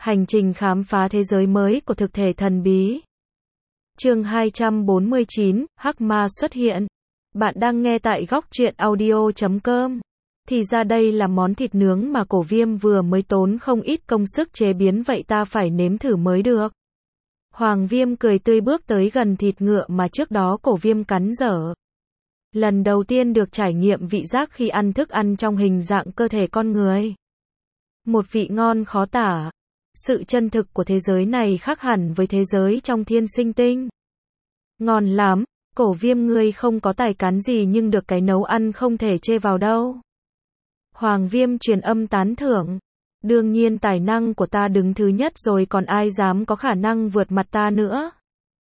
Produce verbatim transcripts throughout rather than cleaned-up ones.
Hành trình khám phá thế giới mới của thực thể thần bí. Chương hai trăm bốn mươi chín, Hắc Ma xuất hiện. Bạn đang nghe tại góc truyện audio chấm com. Thì ra đây là món thịt nướng mà Cổ Viêm vừa mới tốn không ít công sức chế biến, vậy ta phải nếm thử mới được. Hoàng Viêm cười tươi bước tới gần thịt ngựa mà trước đó Cổ Viêm cắn dở. Lần đầu tiên được trải nghiệm vị giác khi ăn thức ăn trong hình dạng cơ thể con người. Một vị ngon khó tả. Sự chân thực của thế giới này khác hẳn với thế giới trong thiên sinh tinh. Ngon lắm, Cổ Viêm ngươi không có tài cán gì nhưng được cái nấu ăn không thể chê vào đâu. Hoàng Viêm truyền âm tán thưởng. Đương nhiên tài năng của ta đứng thứ nhất rồi, còn ai dám có khả năng vượt mặt ta nữa.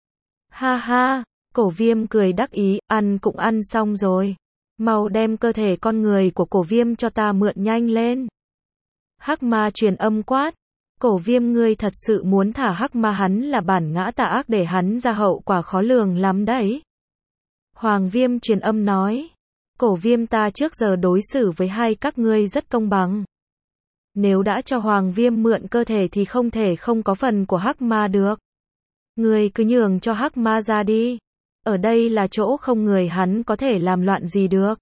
Ha ha, Cổ Viêm cười đắc ý, ăn cũng ăn xong rồi. Mau đem cơ thể con người của Cổ Viêm cho ta mượn nhanh lên. Hắc Ma truyền âm quát. Cổ Viêm ngươi thật sự muốn thả Hắc Ma, hắn là bản ngã tà ác, để hắn ra hậu quả khó lường lắm đấy. Hoàng Viêm truyền âm nói. Cổ Viêm ta trước giờ đối xử với hai các ngươi rất công bằng. Nếu đã cho Hoàng Viêm mượn cơ thể thì không thể không có phần của Hắc Ma được. Ngươi cứ nhường cho Hắc Ma ra đi. Ở đây là chỗ không người, hắn có thể làm loạn gì được.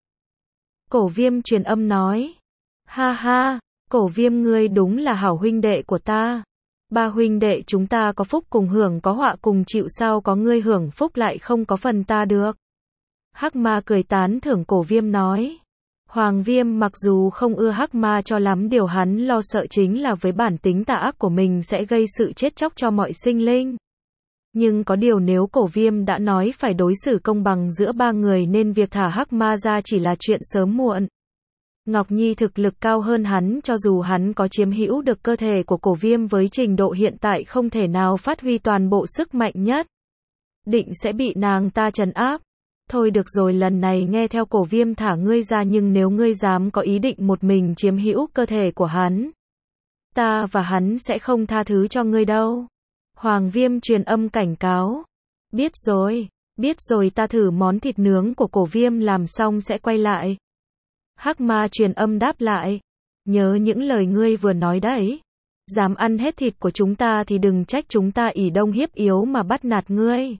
Cổ Viêm truyền âm nói. Ha ha, Cổ Viêm ngươi đúng là hảo huynh đệ của ta. Ba huynh đệ chúng ta có phúc cùng hưởng, có họa cùng chịu, sao có ngươi hưởng phúc lại không có phần ta được. Hắc Ma cười tán thưởng. Cổ Viêm nói. Hoàng Viêm mặc dù không ưa Hắc Ma cho lắm, điều hắn lo sợ chính là với bản tính tà ác của mình sẽ gây sự chết chóc cho mọi sinh linh. Nhưng có điều nếu Cổ Viêm đã nói phải đối xử công bằng giữa ba người nên việc thả Hắc Ma ra chỉ là chuyện sớm muộn. Ngọc Nhi thực lực cao hơn hắn, cho dù hắn có chiếm hữu được cơ thể của Cổ Viêm với trình độ hiện tại không thể nào phát huy toàn bộ sức mạnh nhất. Định sẽ bị nàng ta trấn áp. Thôi được rồi, lần này nghe theo Cổ Viêm thả ngươi ra, nhưng nếu ngươi dám có ý định một mình chiếm hữu cơ thể của hắn, ta và hắn sẽ không tha thứ cho ngươi đâu. Hoàng Viêm truyền âm cảnh cáo. Biết rồi, biết rồi, ta thử món thịt nướng của Cổ Viêm làm xong sẽ quay lại. Hắc Ma truyền âm đáp lại. Nhớ những lời ngươi vừa nói đấy. Dám ăn hết thịt của chúng ta thì đừng trách chúng ta ỷ đông hiếp yếu mà bắt nạt ngươi.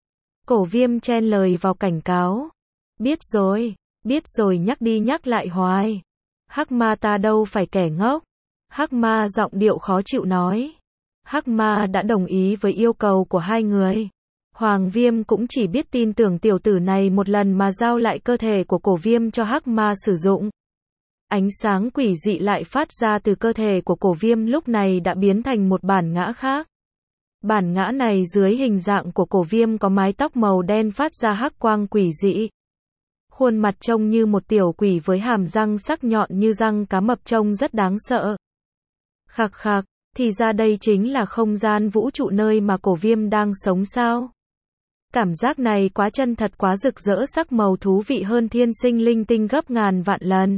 Cổ Viêm chen lời vào cảnh cáo. Biết rồi, biết rồi, nhắc đi nhắc lại hoài. Hắc Ma ta đâu phải kẻ ngốc. Hắc Ma giọng điệu khó chịu nói. Hắc Ma đã đồng ý với yêu cầu của hai người. Hoàng Viêm cũng chỉ biết tin tưởng tiểu tử này một lần mà giao lại cơ thể của Cổ Viêm cho Hắc Ma sử dụng. Ánh sáng quỷ dị lại phát ra từ cơ thể của Cổ Viêm, lúc này đã biến thành một bản ngã khác. Bản ngã này dưới hình dạng của Cổ Viêm có mái tóc màu đen phát ra hắc quang quỷ dị. Khuôn mặt trông như một tiểu quỷ với hàm răng sắc nhọn như răng cá mập, trông rất đáng sợ. Khạc khạc, thì ra đây chính là không gian vũ trụ nơi mà Cổ Viêm đang sống sao? Cảm giác này quá chân thật, quá rực rỡ, sắc màu thú vị hơn thiên sinh linh tinh gấp ngàn vạn lần.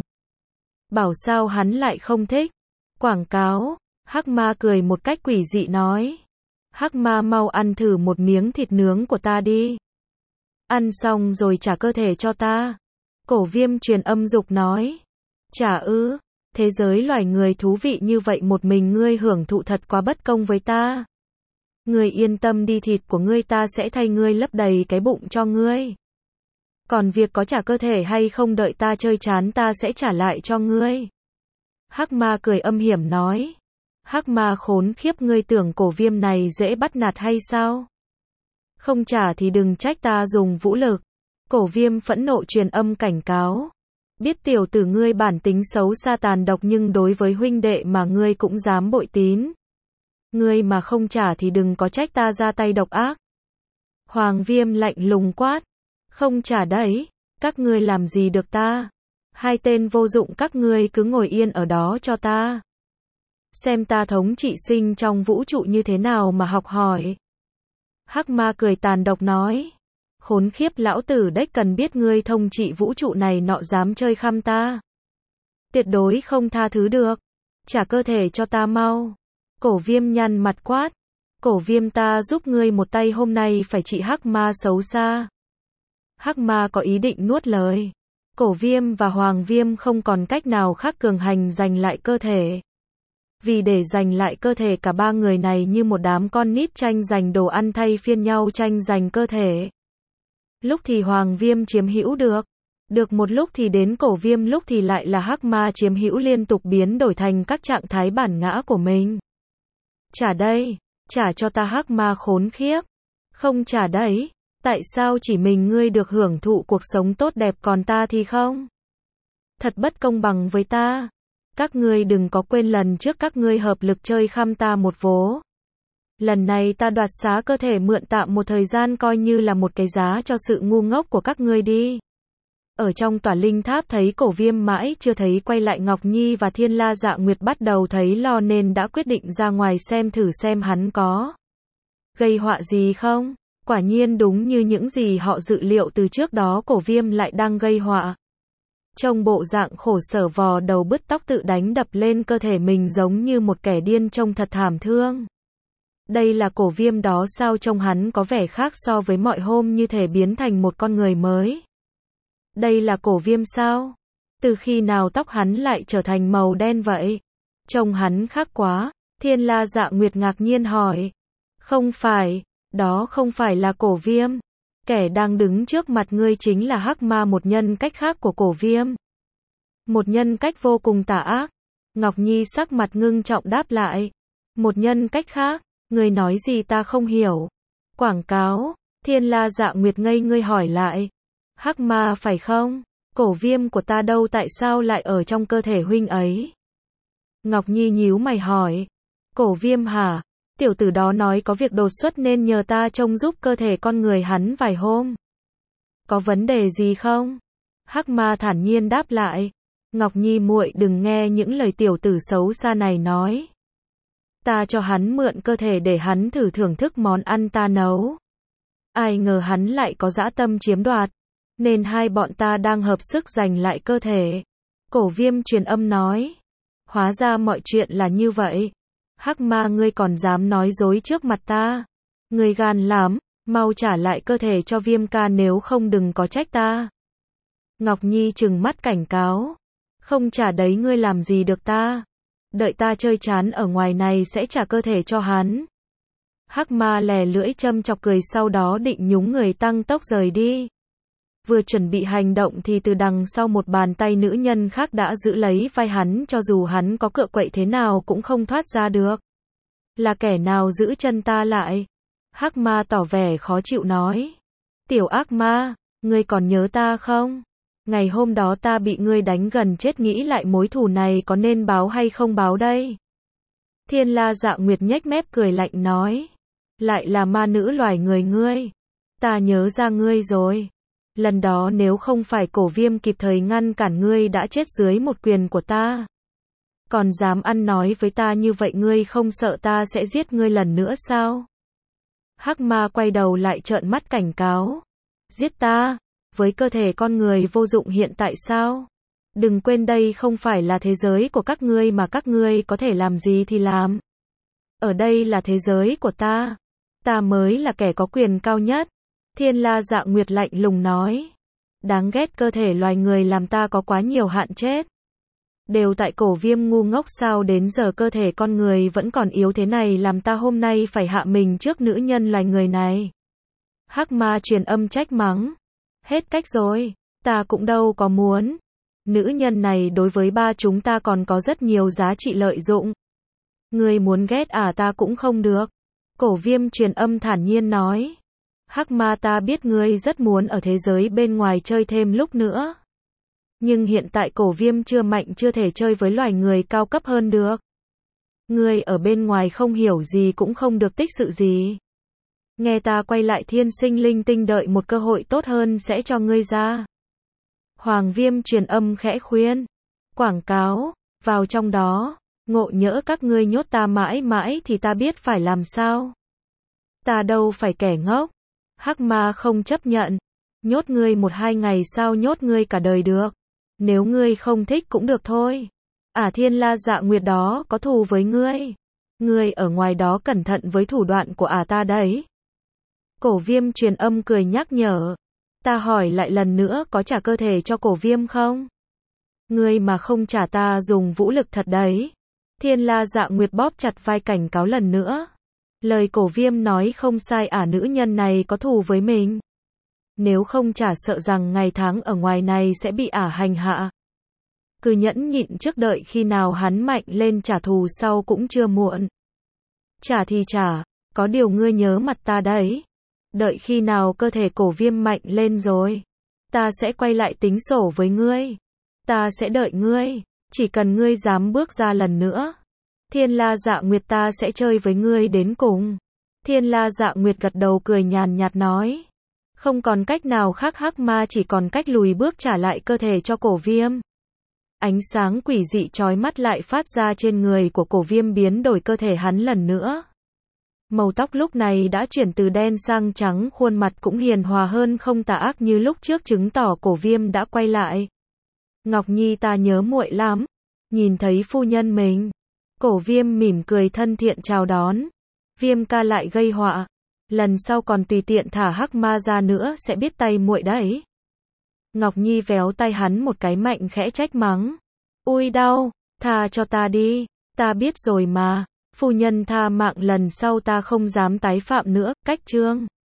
Bảo sao hắn lại không thích? Quảng cáo. Hắc Ma cười một cách quỷ dị nói. Hắc Ma mau ăn thử một miếng thịt nướng của ta đi. Ăn xong rồi trả cơ thể cho ta. Cổ Viêm truyền âm dục nói. Trả ư? Thế giới loài người thú vị như vậy, một mình ngươi hưởng thụ thật quá bất công với ta. Ngươi yên tâm đi, thịt của ngươi ta sẽ thay ngươi lấp đầy cái bụng cho ngươi. Còn việc có trả cơ thể hay không đợi ta chơi chán ta sẽ trả lại cho ngươi. Hắc Ma cười âm hiểm nói. Hắc Ma khốn khiếp, ngươi tưởng Cổ Viêm này dễ bắt nạt hay sao? Không trả thì đừng trách ta dùng vũ lực. Cổ Viêm phẫn nộ truyền âm cảnh cáo. Biết tiểu tử ngươi bản tính xấu xa tàn độc, nhưng đối với huynh đệ mà ngươi cũng dám bội tín. Ngươi mà không trả thì đừng có trách ta ra tay độc ác. Hoàng Viêm lạnh lùng quát. Không trả đấy, các ngươi làm gì được ta? Hai tên vô dụng các ngươi cứ ngồi yên ở đó cho ta. Xem ta thống trị sinh trong vũ trụ như thế nào mà học hỏi. Hắc Ma cười tàn độc nói. Khốn khiếp, lão tử đếch cần biết ngươi thông trị vũ trụ này nọ, dám chơi khăm ta. Tuyệt đối không tha thứ được. Trả cơ thể cho ta mau. Cổ Viêm nhăn mặt quát. Cổ Viêm ta giúp ngươi một tay, hôm nay phải trị Hắc Ma xấu xa. Hắc Ma có ý định nuốt lời. Cổ Viêm và Hoàng Viêm không còn cách nào khác, cường hành giành lại cơ thể. Vì để giành lại cơ thể cả ba người này như một đám con nít tranh giành đồ ăn thay phiên nhau tranh giành cơ thể. Lúc thì Hoàng Viêm chiếm hữu được. Được một lúc thì đến Cổ Viêm, lúc thì lại là Hắc Ma chiếm hữu, liên tục biến đổi thành các trạng thái bản ngã của mình. Trả đây, trả cho ta Hắc Ma khốn khiếp. Không trả đấy, tại sao chỉ mình ngươi được hưởng thụ cuộc sống tốt đẹp còn ta thì không? Thật bất công bằng với ta. Các ngươi đừng có quên lần trước các ngươi hợp lực chơi khăm ta một vố. Lần này ta đoạt xá cơ thể mượn tạm một thời gian coi như là một cái giá cho sự ngu ngốc của các ngươi đi. Ở trong tòa linh tháp thấy Cổ Viêm mãi chưa thấy quay lại, Ngọc Nhi và Thiên La Dạ Nguyệt bắt đầu thấy lo nên đã quyết định ra ngoài xem thử xem hắn có gây họa gì không. Quả nhiên đúng như những gì họ dự liệu từ trước đó, Cổ Viêm lại đang gây họa. Trông bộ dạng khổ sở vò đầu bứt tóc tự đánh đập lên cơ thể mình giống như một kẻ điên, trông thật thảm thương. Đây là Cổ Viêm đó sao, trông hắn có vẻ khác so với mọi hôm, như thể biến thành một con người mới. Đây là Cổ Viêm sao? Từ khi nào tóc hắn lại trở thành màu đen vậy? Trông hắn khác quá. Thiên La Dạ Nguyệt ngạc nhiên hỏi. Không phải, đó không phải là Cổ Viêm. Kẻ đang đứng trước mặt ngươi chính là Hắc Ma, một nhân cách khác của Cổ Viêm. Một nhân cách vô cùng tà ác. Ngọc Nhi sắc mặt ngưng trọng đáp lại. Một nhân cách khác, ngươi nói gì ta không hiểu. Quảng cáo. Thiên La Dạ Nguyệt ngây ngươi hỏi lại. Hắc Ma phải không? Cổ Viêm của ta đâu, tại sao lại ở trong cơ thể huynh ấy? Ngọc Nhi nhíu mày hỏi. Cổ Viêm hả? Tiểu tử đó nói có việc đột xuất nên nhờ ta trông giúp cơ thể con người hắn vài hôm. Có vấn đề gì không? Hắc Ma thản nhiên đáp lại. Ngọc Nhi muội đừng nghe những lời tiểu tử xấu xa này nói. Ta cho hắn mượn cơ thể để hắn thử thưởng thức món ăn ta nấu. Ai ngờ hắn lại có dã tâm chiếm đoạt. Nên hai bọn ta đang hợp sức giành lại cơ thể. Cổ Viêm truyền âm nói. Hóa ra mọi chuyện là như vậy. Hắc Ma, ngươi còn dám nói dối trước mặt ta. Ngươi gan lắm, mau trả lại cơ thể cho Viêm ca, nếu không đừng có trách ta. Ngọc Nhi trừng mắt cảnh cáo. Không trả đấy ngươi làm gì được ta. Đợi ta chơi chán ở ngoài này sẽ trả cơ thể cho hắn. Hắc Ma lè lưỡi châm chọc cười, sau đó định nhúng người tăng tốc rời đi. Vừa chuẩn bị hành động thì từ đằng sau một bàn tay nữ nhân khác đã giữ lấy vai hắn, cho dù hắn có cựa quậy thế nào cũng không thoát ra được. Là kẻ nào giữ chân ta lại? Hắc Ma tỏ vẻ khó chịu nói. Tiểu ác ma, ngươi còn nhớ ta không? Ngày hôm đó ta bị ngươi đánh gần chết, nghĩ lại mối thù này có nên báo hay không báo đây? Thiên La Dạ Nguyệt nhếch mép cười lạnh nói. Lại là ma nữ loài người ngươi. Ta nhớ ra ngươi rồi. Lần đó nếu không phải Cổ Viêm kịp thời ngăn cản, ngươi đã chết dưới một quyền của ta. Còn dám ăn nói với ta như vậy, ngươi không sợ ta sẽ giết ngươi lần nữa sao? Hắc Ma quay đầu lại trợn mắt cảnh cáo. Giết ta? Với cơ thể con người vô dụng hiện tại sao? Đừng quên đây không phải là thế giới của các ngươi mà các ngươi có thể làm gì thì làm. Ở đây là thế giới của ta. Ta mới là kẻ có quyền cao nhất. Thiên La Dạ Nguyệt lạnh lùng nói. Đáng ghét, cơ thể loài người làm ta có quá nhiều hạn chết. Đều tại Cổ Viêm ngu ngốc, sao đến giờ cơ thể con người vẫn còn yếu thế này, làm ta hôm nay phải hạ mình trước nữ nhân loài người này. Hắc Ma truyền âm trách mắng. Hết cách rồi, ta cũng đâu có muốn. Nữ nhân này đối với ba chúng ta còn có rất nhiều giá trị lợi dụng. Ngươi muốn ghét à, ta cũng không được. Cổ Viêm truyền âm thản nhiên nói. Hắc Ma, ta biết ngươi rất muốn ở thế giới bên ngoài chơi thêm lúc nữa. Nhưng hiện tại Cổ Viêm chưa mạnh, chưa thể chơi với loài người cao cấp hơn được. Ngươi ở bên ngoài không hiểu gì cũng không được tích sự gì. Nghe ta quay lại thiên sinh linh tinh, đợi một cơ hội tốt hơn sẽ cho ngươi ra. Hoàng Viêm truyền âm khẽ khuyên. Quảng cáo, vào trong đó, ngộ nhỡ các ngươi nhốt ta mãi mãi thì ta biết phải làm sao. Ta đâu phải kẻ ngốc. Hắc Ma không chấp nhận. Nhốt ngươi một hai ngày sao nhốt ngươi cả đời được. Nếu ngươi không thích cũng được thôi. À, Thiên La Dạ Nguyệt đó có thù với ngươi. Ngươi ở ngoài đó cẩn thận với thủ đoạn của ả ta đấy. Cổ Viêm truyền âm cười nhắc nhở. Ta hỏi lại lần nữa, có trả cơ thể cho Cổ Viêm không? Ngươi mà không trả ta dùng vũ lực thật đấy. Thiên La Dạ Nguyệt bóp chặt vai cảnh cáo lần nữa. Lời Cổ Viêm nói không sai, ả nữ nhân này có thù với mình. Nếu không chả sợ rằng ngày tháng ở ngoài này sẽ bị ả hành hạ. Cứ nhẫn nhịn trước, đợi khi nào hắn mạnh lên trả thù sau cũng chưa muộn. Trả thì trả, có điều ngươi nhớ mặt ta đấy. Đợi khi nào cơ thể Cổ Viêm mạnh lên rồi, ta sẽ quay lại tính sổ với ngươi. Ta sẽ đợi ngươi, chỉ cần ngươi dám bước ra lần nữa. Thiên La Dạ Nguyệt, ta sẽ chơi với ngươi đến cùng. Thiên La Dạ Nguyệt gật đầu cười nhàn nhạt nói. Không còn cách nào khác, hắc ma chỉ còn cách lùi bước trả lại cơ thể cho Cổ Viêm. Ánh sáng quỷ dị chói mắt lại phát ra trên người của Cổ Viêm, biến đổi cơ thể hắn lần nữa. Màu tóc lúc này đã chuyển từ đen sang trắng, khuôn mặt cũng hiền hòa hơn không tà ác như lúc trước, chứng tỏ Cổ Viêm đã quay lại. Ngọc Nhi, ta nhớ muội lắm. Nhìn thấy phu nhân mình, Cổ Viêm mỉm cười thân thiện chào đón. Viêm ca lại gây họa, lần sau còn tùy tiện thả hắc ma ra nữa sẽ biết tay muội đấy. Ngọc Nhi véo tay hắn một cái mạnh, khẽ trách mắng. Ui đau, tha cho ta đi, ta biết rồi mà. Phu nhân tha mạng, lần sau ta không dám tái phạm nữa. Cách chương